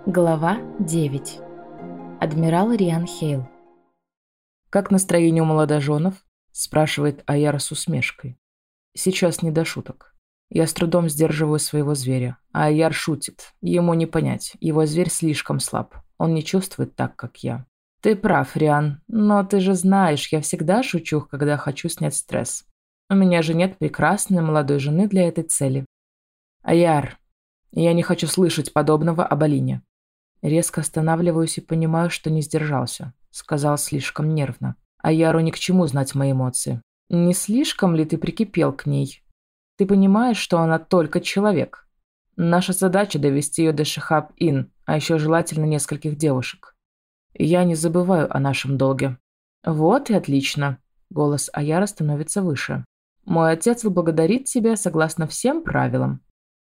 Глава 9. Адмирал Риан Хейл. «Как настроение у молодоженов?» – спрашивает Аяр с усмешкой. Сейчас не до шуток. Я с трудом сдерживаю своего зверя, а Аяр шутит. Ему не понять, его зверь слишком слаб. Он не чувствует так, как я. Ты прав, Риан, но ты же знаешь, я всегда шучу, когда хочу снять стресс. У меня же нет прекрасной молодой жены для этой цели. Аяр, я не хочу слышать подобного об Алине. Резко останавливаюсь и понимаю, что не сдержался. Сказал слишком нервно. А Яру ни к чему знать мои эмоции. Не слишком ли ты прикипел к ней? Ты понимаешь, что она только человек? Наша задача довести ее до Шихаб-Ин, а еще желательно нескольких девушек. Я не забываю о нашем долге. Вот и отлично. Голос Аяра становится выше. Мой отец благодарит тебя согласно всем правилам.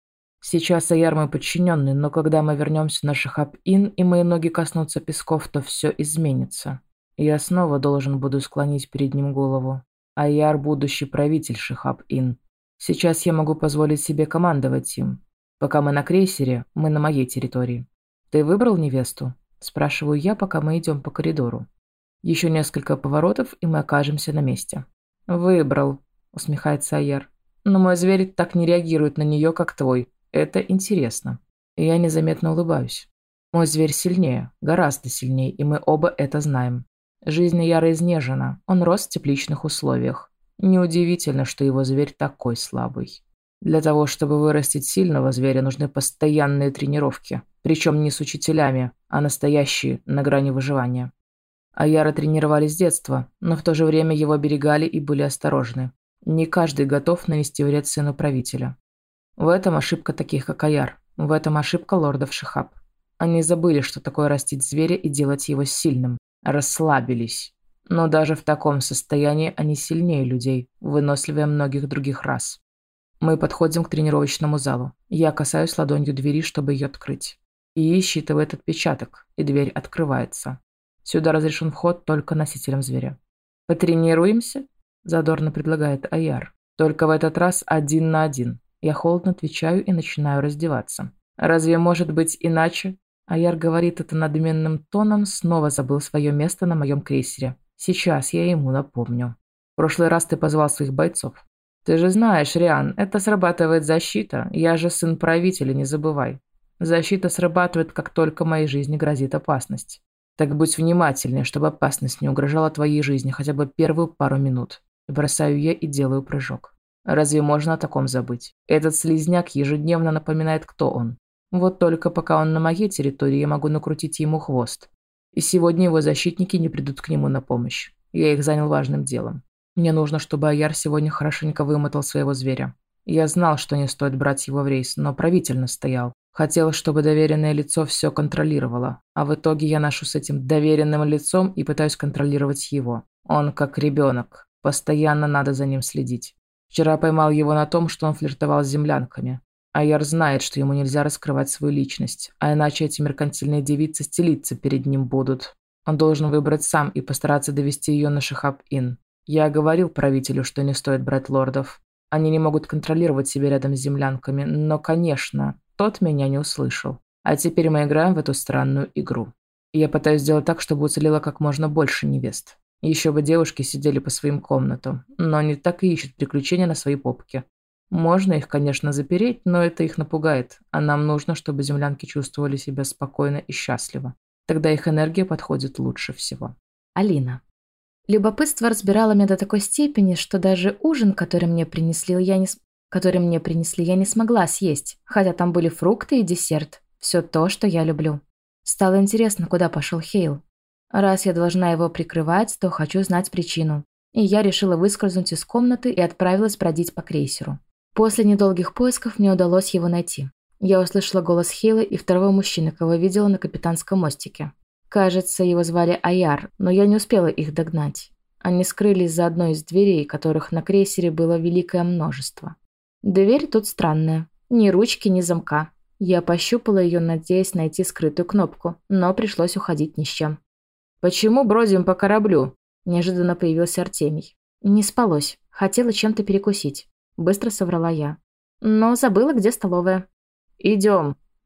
Сейчас Аяр мой подчиненный, но когда мы вернемся на Шихаб-Ин и мои ноги коснутся песков, то все изменится. Я снова должен буду склонить перед ним голову. Аяр – будущий правитель Шихаб-Ин. Сейчас я могу позволить себе командовать им. Пока мы на крейсере, мы на моей территории. Ты выбрал невесту? Спрашиваю я, пока мы идем по коридору. Еще несколько поворотов, и мы окажемся на месте. Выбрал, усмехается Аяр. Но мой зверь так не реагирует на нее, как твой. Это интересно. И я незаметно улыбаюсь. Мой зверь сильнее, гораздо сильнее, и мы оба это знаем. Жизнь Яра изнежена, он рос в тепличных условиях. Неудивительно, что его зверь такой слабый. Для того, чтобы вырастить сильного зверя, нужны постоянные тренировки. Причем не с учителями, а настоящие, на грани выживания. А Яра тренировали с детства, но в то же время его оберегали и были осторожны. Не каждый готов нанести вред сыну правителя. В этом ошибка таких, как Аяр. В этом ошибка лордов Шихаб. Они забыли, что такое растить зверя и делать его сильным. Расслабились. Но даже в таком состоянии они сильнее людей, выносливее многих других рас. Мы подходим к тренировочному залу. Я касаюсь ладонью двери, чтобы ее открыть. И считывает отпечаток, и дверь открывается. Сюда разрешен вход только носителям зверя. «Потренируемся?» – задорно предлагает Аяр. «Только в этот раз 1 на 1. Я холодно отвечаю и начинаю раздеваться. «Разве может быть иначе?» Аяр говорит это надменным тоном, снова забыл свое место на моем крейсере. Сейчас я ему напомню. В прошлый раз ты позвал своих бойцов. Ты же знаешь, Риан, это срабатывает защита. Я же сын правителя, не забывай. Защита срабатывает, как только моей жизни грозит опасность. Так будь внимательнее, чтобы опасность не угрожала твоей жизни хотя бы первую пару минут. Бросаю я и делаю прыжок. Разве можно о таком забыть? Этот слизняк ежедневно напоминает, кто он. Вот только пока он на моей территории, я могу накрутить ему хвост. И сегодня его защитники не придут к нему на помощь. Я их занял важным делом. Мне нужно, чтобы Аяр сегодня хорошенько вымотал своего зверя. Я знал, что не стоит брать его в рейс, но правитель настоял. Хотел, чтобы доверенное лицо все контролировало. А в итоге я ношу с этим доверенным лицом и пытаюсь контролировать его. Он как ребенок. Постоянно надо за ним следить. Вчера поймал его на том, что он флиртовал с землянками. Аяр знает, что ему нельзя раскрывать свою личность, а иначе эти меркантильные девицы стелиться перед ним будут. Он должен выбрать сам и постараться довести ее на Шихаб-Ин. Я говорил правителю, что не стоит брать лордов. Они не могут контролировать себя рядом с землянками, но, конечно, тот меня не услышал. А теперь мы играем в эту странную игру. Я пытаюсь сделать так, чтобы уцелело как можно больше невест. Еще бы девушки сидели по своим комнатам, но они так и ищут приключения на своей попке. Можно их, конечно, запереть, но это их напугает, а нам нужно, чтобы землянки чувствовали себя спокойно и счастливо. Тогда их энергия подходит лучше всего. Алина. Любопытство разбирало меня до такой степени, что даже ужин, который мне принесли, я не смогла съесть, хотя там были фрукты и десерт. Все то, что я люблю. Стало интересно, куда пошел Хейл. Раз я должна его прикрывать, то хочу знать причину. И я решила выскользнуть из комнаты и отправилась бродить по крейсеру. После недолгих поисков мне удалось его найти. Я услышала голос Хейла и второго мужчины, кого видела на капитанском мостике. Кажется, его звали Аяр, но я не успела их догнать. Они скрылись за одной из дверей, которых на крейсере было великое множество. Дверь тут странная. Ни ручки, ни замка. Я пощупала ее, надеясь найти скрытую кнопку, но пришлось уходить ни с чем. «Почему бродим по кораблю?» Неожиданно появился Артемий. Не спалось. Хотела чем-то перекусить. Быстро соврала я. Но забыла, где столовая. «Идем».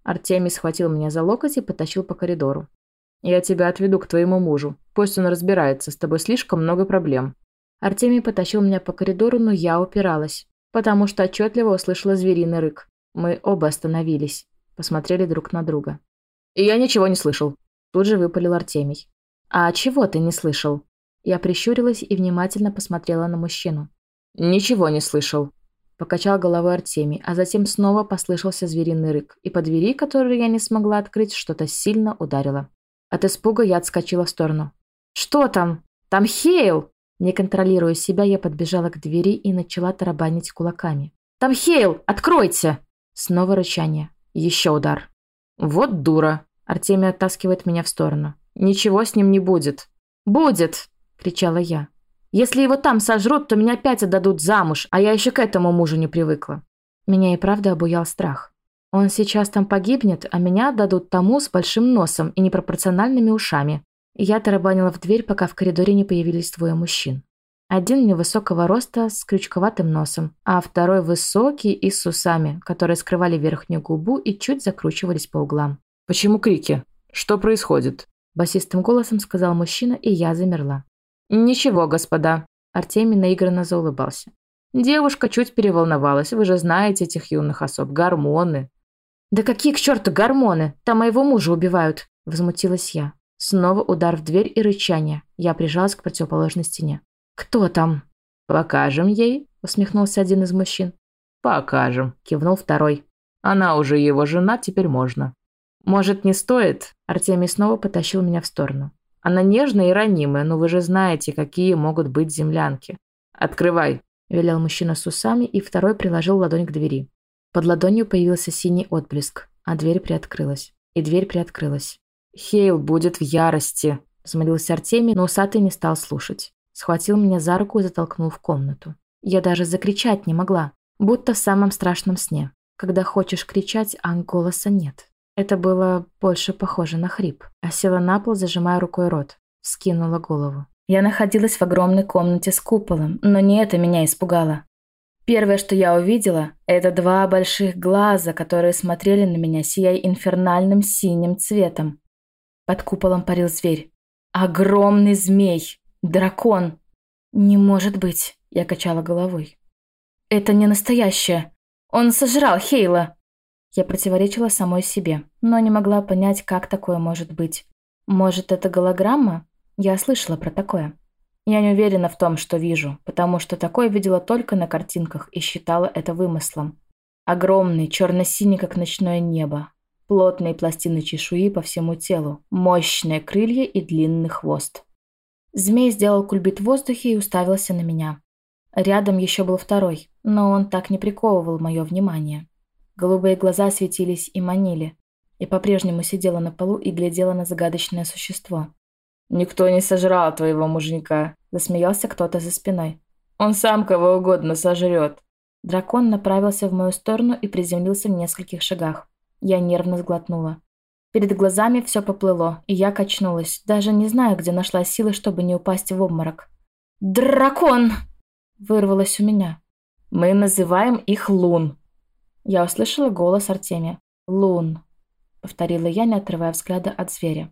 Артемий схватил меня за локоть и потащил по коридору. «Я тебя отведу к твоему мужу. Пусть он разбирается, с тобой слишком много проблем». Артемий потащил меня по коридору, но я упиралась, потому что отчетливо услышала звериный рык. Мы оба остановились, посмотрели друг на друга. «И я ничего не слышал», – тут же выпалил Артемий. «А чего ты не слышал?» Я прищурилась и внимательно посмотрела на мужчину. «Ничего не слышал», – покачал головой Артемий, а затем снова послышался звериный рык, и по двери, которую я не смогла открыть, что-то сильно ударило. От испуга я отскочила в сторону. «Что там? Там Хейл!» Не контролируя себя, я подбежала к двери и начала тарабанить кулаками. «Там Хейл! Откройте!» Снова рычание. Еще удар. «Вот дура!» Артемий оттаскивает меня в сторону. «Ничего с ним не будет». «Будет!» – кричала я. «Если его там сожрут, то меня опять отдадут замуж, а я еще к этому мужу не привыкла». Меня и правда обуял страх. Он сейчас там погибнет, а меня отдадут тому с большим носом и непропорциональными ушами. Я тарабанила в дверь, пока в коридоре не появились двое мужчин. Один невысокого роста с крючковатым носом, а второй высокий и с усами, которые скрывали верхнюю губу и чуть закручивались по углам. «Почему крики? Что происходит?» Басистым голосом сказал мужчина, и я замерла. «Ничего, господа». Артемий наигранно заулыбался. «Девушка чуть переволновалась, вы же знаете этих юных особ, гормоны». «Да какие к черту гормоны? Там моего мужа убивают!» – возмутилась я. Снова удар в дверь и рычание. Я прижалась к противоположной стене. «Кто там?» «Покажем ей», – усмехнулся один из мужчин. «Покажем», – кивнул второй. «Она уже его жена, теперь можно». «Может, не стоит?» Артемий снова потащил меня в сторону. «Она нежная и ранимая, но вы же знаете, какие могут быть землянки». «Открывай», – велел мужчина с усами, и второй приложил ладонь к двери. Под ладонью появился синий отблеск, а дверь приоткрылась. И дверь приоткрылась. «Хейл будет в ярости», – взмолился Артемий, но усатый не стал слушать. Схватил меня за руку и затолкнул в комнату. Я даже закричать не могла, будто в самом страшном сне, когда хочешь кричать, а голоса нет. Это было больше похоже на хрип. А села на пол, зажимая рукой рот. Вскинула голову. Я находилась в огромной комнате с куполом, но не это меня испугало. Первое, что я увидела, это два больших глаза, которые смотрели на меня, сияя инфернальным синим цветом. Под куполом парил зверь. Огромный змей. Дракон. «Не может быть», – я качала головой. «Это не настоящее. Он сожрал Хейла». Я противоречила самой себе, но не могла понять, как такое может быть. Может, это голограмма? Я слышала про такое. Я не уверена в том, что вижу, потому что такое видела только на картинках и считала это вымыслом. Огромный, черно-синий, как ночное небо. Плотные пластины чешуи по всему телу, мощные крылья и длинный хвост. Змей сделал кульбит в воздухе и уставился на меня. Рядом еще был второй, но он так не приковывал мое внимание. Голубые глаза светились и манили. Я по-прежнему сидела на полу и глядела на загадочное существо. «Никто не сожрал твоего муженька», – засмеялся кто-то за спиной. «Он сам кого угодно сожрет». Дракон направился в мою сторону и приземлился в нескольких шагах. Я нервно сглотнула. Перед глазами все поплыло, и я качнулась, даже не знаю, где нашла силы, чтобы не упасть в обморок. «Дракон!» – вырвалось у меня. «Мы называем их Лун». Я услышала голос Артемия. «Лун», – повторила я, не отрывая взгляда от зверя.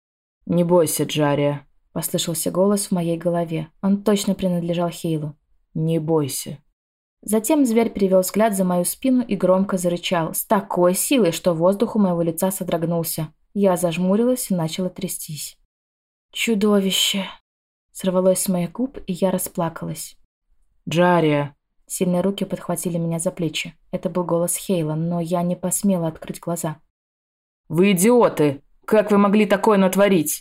«Не бойся, Джария», – послышался голос в моей голове. Он точно принадлежал Хейлу. «Не бойся». Затем зверь перевел взгляд за мою спину и громко зарычал, с такой силой, что воздух у моего лица содрогнулся. Я зажмурилась и начала трястись. «Чудовище!» – сорвалось с моих губ, и я расплакалась. «Джария!» Сильные руки подхватили меня за плечи. Это был голос Хейла, но я не посмела открыть глаза. «Вы идиоты! Как вы могли такое натворить?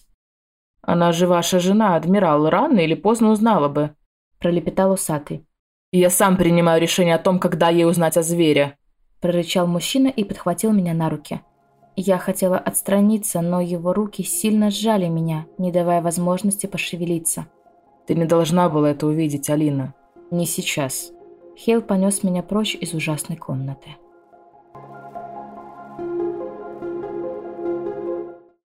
Она же ваша жена, адмирал, рано или поздно узнала бы», – пролепетал усатый. «Я сам принимаю решение о том, когда ей узнать о звере», – прорычал мужчина и подхватил меня на руки. Я хотела отстраниться, но его руки сильно сжали меня, не давая возможности пошевелиться. «Ты не должна была это увидеть, Алина. Не сейчас». Хейл понес меня прочь из ужасной комнаты.